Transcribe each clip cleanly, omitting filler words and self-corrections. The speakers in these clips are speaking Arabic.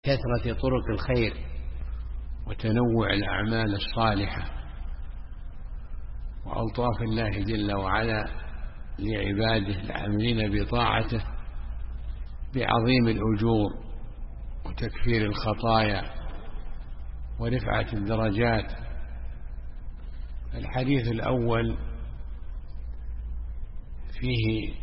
كثرة طرق الخير وتنوع الأعمال الصالحة وألطاف الله جل وعلا لعباده العاملين بطاعته بعظيم الأجور وتكفير الخطايا ورفعة الدرجات. الحديث الأول فيه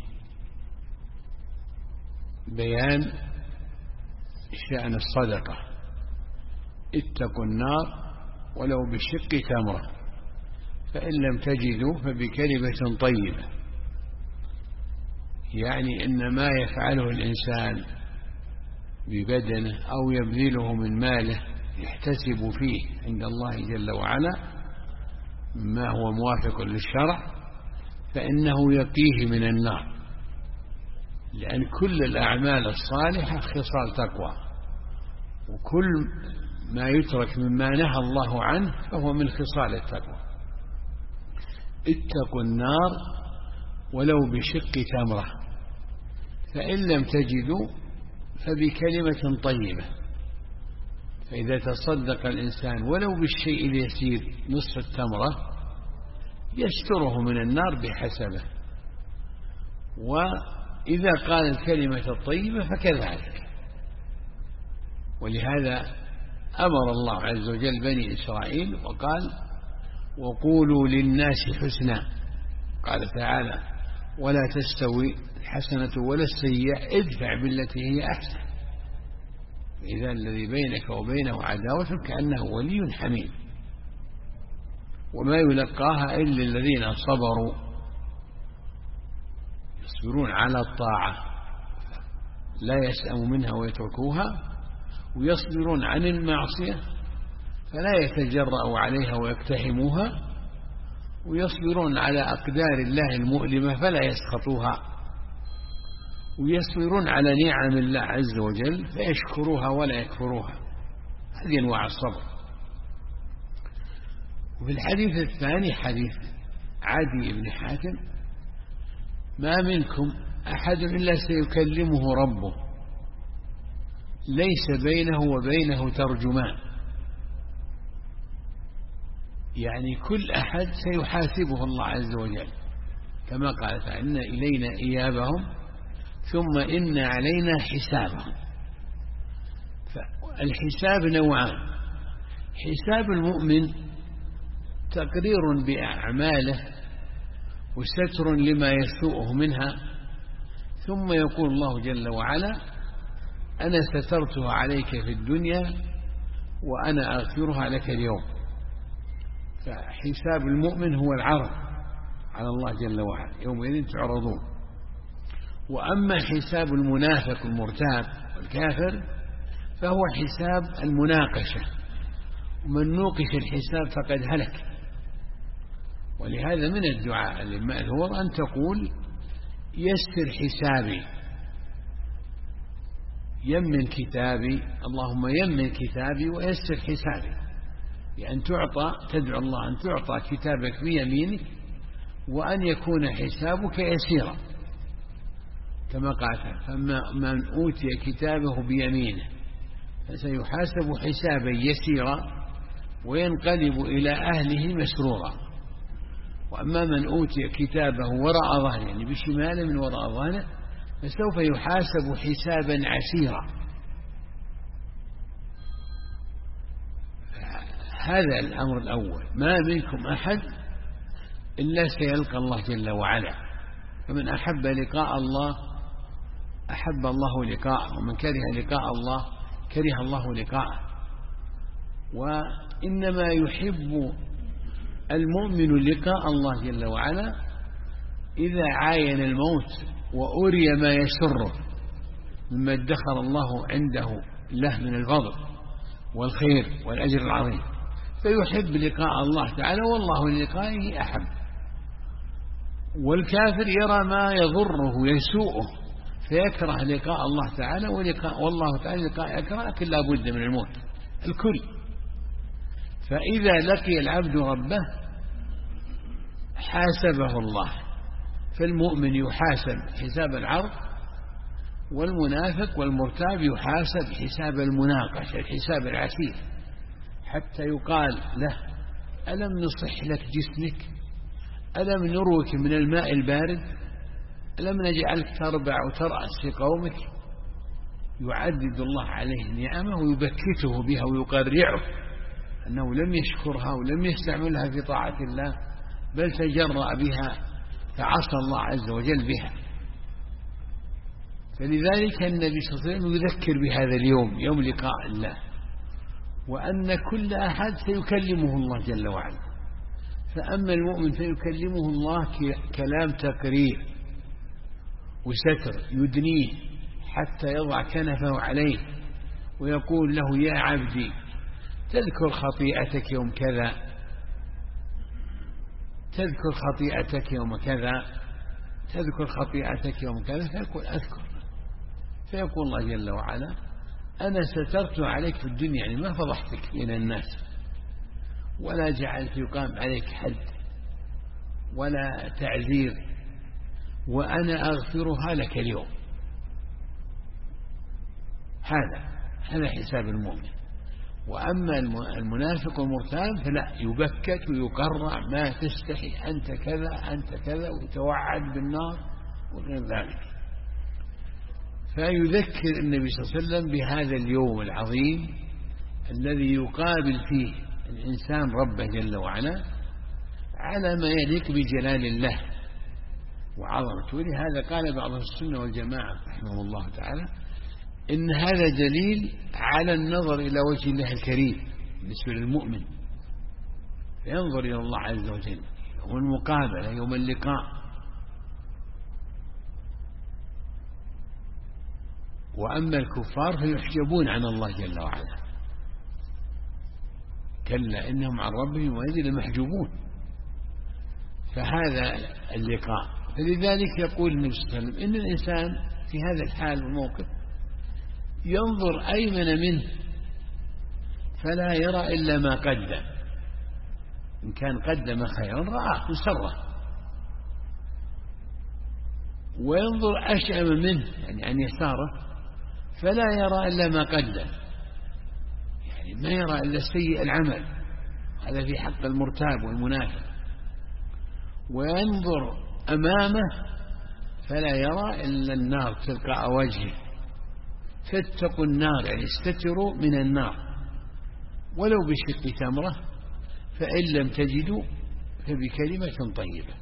بيان شأن الصدقة: اتقوا النار ولو بشق تمرة، فإن لم تجدوا فبكلمة طيبة. يعني إن ما يفعله الإنسان ببدنه أو يبذله من ماله يحتسب فيه عند الله جل وعلا ما هو موافق للشرع فإنه يقيه من النار، لأن كل الأعمال الصالحة خصال تقوى، وكل ما يترك مما نهى الله عنه فهو من خصال التقوى. اتقوا النار ولو بشق تمرة، فإن لم تجدوا فبكلمة طيبة. فإذا تصدق الإنسان ولو بالشيء اليسير نصف التمرة يستره من النار بحسبه، وإذا قال الكلمة الطيبة فكذلك. ولهذا أمر الله عز وجل بني إسرائيل وقال: وقولوا للناس حسنا. قال تعالى: ولا تستوي الحسنة ولا السيئة ادفع بالتي هي أحسن، إذا الذي بينك وبينه عداوة كأنه ولي حميم. وما يلقاها إلا الذين صبروا، يصبرون على الطاعة لا يسأموا منها ويتركوها، ويصبرون عن المعصية فلا يتجرأوا عليها ويقتحموها، ويصبرون على أقدار الله المؤلمة فلا يسخطوها، ويصبرون على نعم الله عز وجل فيشكروها ولا يكفروها. هذه أنواع الصبر. وفي الحديث الثاني حديث عدي بن حاتم: ما منكم أحد إلا سيكلمه ربه ليس بينه وبينه ترجمان. يعني كل أحد سيحاسبه الله عز وجل، كما قال تعالى: إن إلينا إيابهم ثم إن علينا حسابهم. فالحساب نوعان: حساب المؤمن تقرير بأعماله وستر لما يسوءه منها، ثم يقول الله جل وعلا: أنا سترتها عليك في الدنيا وأنا أغفرها لك اليوم. فحساب المؤمن هو العرض على الله جل وعلا، يومئذ تعرضون. وأما حساب المنافق المرتاب والكافر فهو حساب المناقشة، ومن نوقش الحساب فقد هلك. ولهذا من الدعاء المأثور أن تقول: يسر حسابي، يمن كتابي، اللهم يمن كتابي ويسر حسابي. يعني تدعو الله أن تعطى كتابك بيمينك وأن يكون حسابك يسيرا، كما قال: فمن أوتي كتابه بيمينه فسيحاسب حسابا يسيرا وينقلب إلى أهله مسرورا. وأما من أوتي كتابه وراء ظهره، يعني بشماله من وراء ظهره، فسوف يحاسب حسابا عسيرا. هذا الأمر الأول: ما منكم أحد إلا سيلقى الله جل وعلا، فمن أحب لقاء الله أحب الله لقاءه، ومن كره لقاء الله كره الله لقاءه. وإنما يحب المؤمن لقاء الله جل وعلا إذا عاين الموت وأري ما يسره مما ادخر الله عنده له من الفضل والخير والأجر العظيم، فيحب لقاء الله تعالى والله للقائه أحب. والكافر يرى ما يضره يسوءه فيكره لقاء الله تعالى، والله تعالى لقاء يكره، لكن لا بد من الموت الكل. فإذا لقي العبد ربه حاسبه الله، فالمؤمن يحاسب حساب العرض والمنافق والمرتاب يحاسب حساب المناقشة، الحساب العسير، حتى يقال له: ألم نصح لك جسمك؟ ألم نروك من الماء البارد؟ ألم نجعلك تربع وترأس في قومك؟ يعدد الله عليه نعمه ويبكته بها ويقرعه أنه لم يشكرها ولم يستعملها في طاعة الله، بل تجرأ بها، فعصى الله عز وجل بها. فلذلك النبي صلى الله عليه وسلم يذكر بهذا اليوم، يوم لقاء الله، وأن كل أحد سيكلمه الله جل وعلا. فأما المؤمن فيكلمه الله كلام تقرير وستر يدنيه حتى يضع كنفه عليه ويقول له: يا عبدي تذكر خطيئتك يوم كذا، تذكر خطيئتك يوم كذا، تذكر خطيئتك يوم كذا، فيقول: أذكر. فيقول الله جل وعلا: أنا سترت عليك في الدنيا، يعني ما فضحتك بين الناس، ولا جعلت يقام عليك حد ولا تعذير، وأنا أغفرها لك اليوم. هذا حساب المؤمن. وأما المنافق والمرتاب فلا، يبكت ويقرع: ما تستحي، أنت كذا أنت كذا، وتوعد بالنار وغير ذلك. فيذكر النبي صلى الله عليه وسلم بهذا اليوم العظيم الذي يقابل فيه الإنسان ربه جل وعلا على ما يليق بجلال الله وعظمته. ولهذا قال بعض السنة والجماعة رحمه الله تعالى: إن هذا دليل على النظر إلى وجه الله الكريم بالنسبة للمؤمن، فينظر إلى الله عز وجل يوم المقابلة، يوم اللقاء. وأما الكفار فيحجبون عن الله جل وعلا، كلا إنهم عن ربهم يومئذ لمحجوبون. فهذا اللقاء. فلذلك يقول النبي صلى الله عليه وسلم: إن الإنسان في هذا الحال والموقف ينظر أيمن منه فلا يرى إلا ما قدم، إن كان قدم خيرا رآه وسره، وينظر أشأم منه يعني عن يساره فلا يرى إلا ما قدم، يعني ما يرى إلا سيء العمل. هذا في حق المرتاب والمنافق. وينظر أمامه فلا يرى إلا النار تلقاء وجهه، فاتقوا النار يعني استتروا من النار ولو بشق تمرة، فإن لم تجدوا فبكلمة طيبة.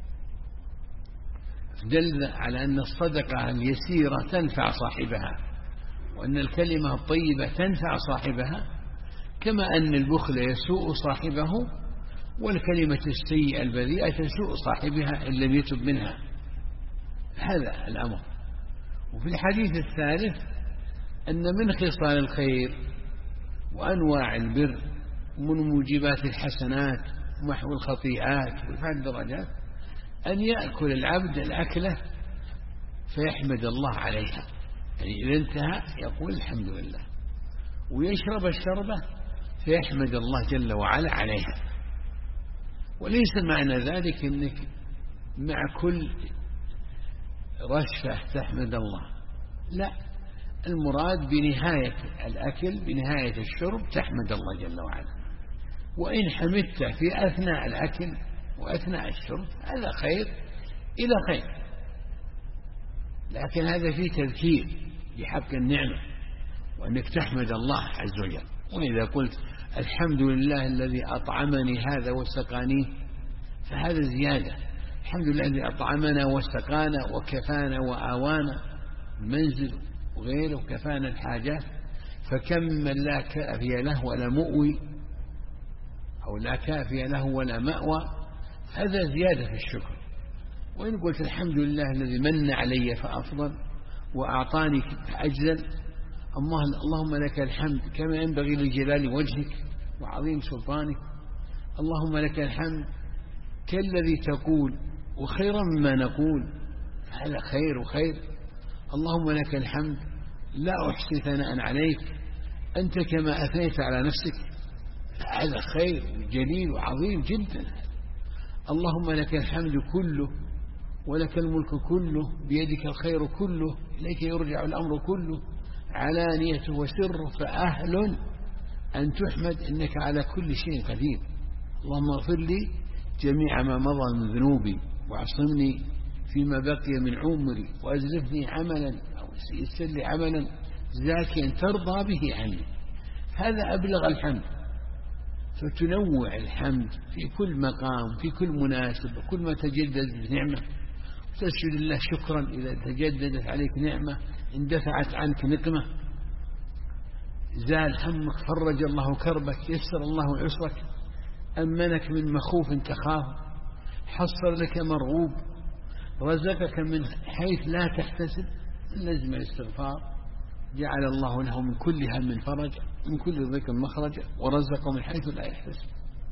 دل على أن الصدقة اليسيرة تنفع صاحبها، وأن الكلمة الطيبة تنفع صاحبها، كما أن البخل يسوء صاحبه، والكلمة السيئة البذيئة تسوء صاحبها إن لم يتب منها. هذا الأمر. وفي الحديث الثالث أن من خصال الخير وأنواع البر ومن موجبات الحسنات ومحو الخطيئات ورفع الدرجات أن يأكل العبد الأكلة فيحمد الله عليها، يعني إذا انتهى يقول الحمد لله، ويشرب الشربة فيحمد الله جل وعلا عليها. وليس معنى ذلك أنك مع كل رشفة تحمد الله، لا، المراد بنهاية الأكل بنهاية الشرب تحمد الله جل وعلا. وإن حمدت في أثناء الأكل وأثناء الشرب هذا خير إلى خير، لكن هذا فيه تذكير بحق النعمة وأنك تحمد الله عز وجل. وإذا قلت الحمد لله الذي أطعمني هذا وسقانيه فهذا زيادة. الحمد لله الذي أطعمنا وسقانا وكفانا وآوانا المنزل وغيره وكفانا الحاجات، فكم من لا كافي له ولا مؤوي أو لا كافي له ولا مأوى، هذا زيادة في الشكر. وإن قلت الحمد لله الذي من علي فأفضل وأعطاني فأجزل، اللهم لك الحمد كما ينبغي لجلال وجهك وعظيم سلطانك، اللهم لك الحمد كالذي تقول وخيرا مما نقول، هذا خير وخير. اللهم لك الحمد لا أحصي ثناء عليك أنت كما أثنيت على نفسك، هذا خير جليل وعظيم جدا. اللهم لك الحمد كله ولك الملك كله بيدك الخير كله إليك يرجع الأمر كله علانيته وسره، فأهل أن تحمد إنك على كل شيء قدير. اللهم اغفر لي جميع ما مضى من ذنوبي، واعصمني فيما بقي من عمري، وأزلفني عملا أو يسر لي عملا زاكيا ترضى به عني. هذا أبلغ الحمد. فتنوع الحمد في كل مقام، في كل مناسبة، كل ما تجددت نعمة تسجد الله شكرا إذا تجددت عليك نعمة، اندفعت عنك نقمة، زال همك، فرج الله كربك، يسر الله عسرك، أمنك من مخوف تخاف، حصر لك مرغوب، رزقك من حيث لا تحتسب، لازم الاستغفار، جعل الله له من كل هم فرج، من كل ضيق مخرج، ورزقه من حيث لا يحتسب.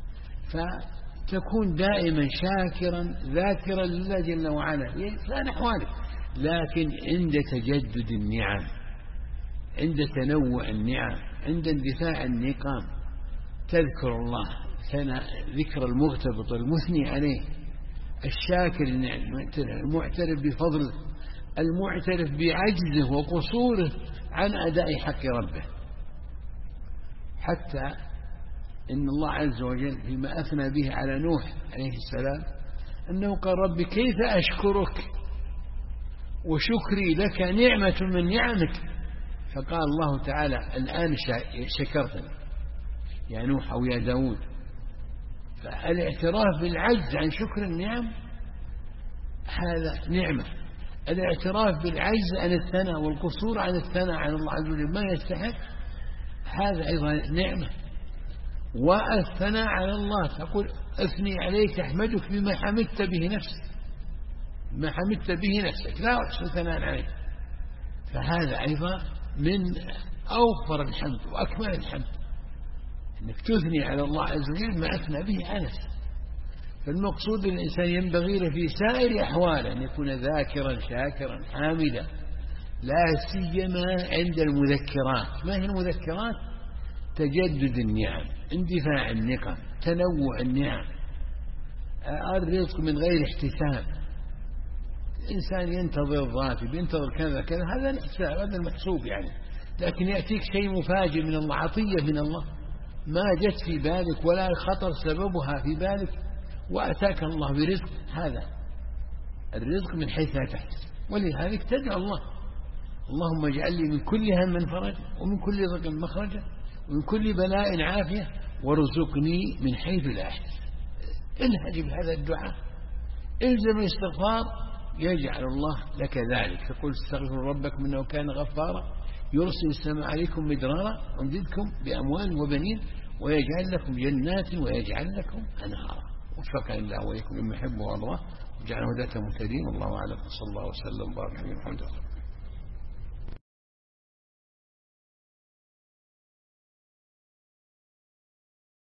فتكون دائما شاكرا ذاكرا لله جل وعلا في أحوالك، لكن عند تجدد النعم، عند تنوع النعم، عند اندفاع النقام، تذكر الله ذكر المغتبط المثني عليه، الشاكر المعترف بفضله، المعترف بعجزه وقصوره عن أداء حق ربه. حتى إن الله عز وجل فيما أثنى به على نوح عليه السلام أنه قال رب كيف أشكرك وشكري لك نعمة من نعمك، فقال الله تعالى الآن شكرتني يا نوح أو يا داود. فالاعتراف بالعجز عن شكر النعم هذا نعمة، الاعتراف بالعجز عن الثناء والقصور عن الثناء عن الله عز وجل ما يستحق هذا أيضا نعمة. والثناء على الله تقول أثني عليك أحمدك بما حمدت به نفسك، ما حمدت به نفسك لا أحسن ثناء عليك، فهذا أيضا من أوفر الحمد وأكمل الحمد، أنك تثني على الله عز وجل ما أثنى به على نفسه. فالمقصود الإنسان ينبغي له في سائر أحواله أن يكون ذاكرا شاكرا حامدا، لا سيما عند المذكرات. ما هي المذكرات؟ تجدد النعم، اندفاع النقم، تنوع النعم، الرزق من غير احتساب. الإنسان ينتظر الراتب، ينتظر كذا كذا، هذا الاحتساب، هذا المحسوب يعني، لكن يأتيك شيء مفاجئ من الله، عطية من الله ما جت في بالك ولا خطر سببها في بالك، وأتاك الله برزق. هذا الرزق من حيث لا تحتسب، ولذلك تدعو الله اللهم اجعل لي من كل هم فرجا، ومن كل ضيق مخرجا، ومن كل بلاء عافية، وارزقني من حيث لا أحتسب. انهج بهذا الدعاء، الزم الاستغفار، يجعل الله لك ذلك. تقول استغفروا ربكم إنه كان غفارا يرسل السماء عليكم مدرارا ويمددكم بأموال وبنين ويجعل لكم جنات ويجعل لكم أنهارا. وفقنا الله وإياكم مما يحب ويرضى، وجعله هداة مهتدين. والله أعلم، صلى الله وسلم وبارك على محمد.